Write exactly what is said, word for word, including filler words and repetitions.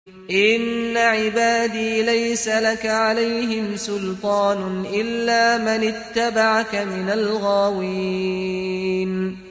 إن عبادي ليس لك عليهم سلطان إلا من اتبعك من الغاوين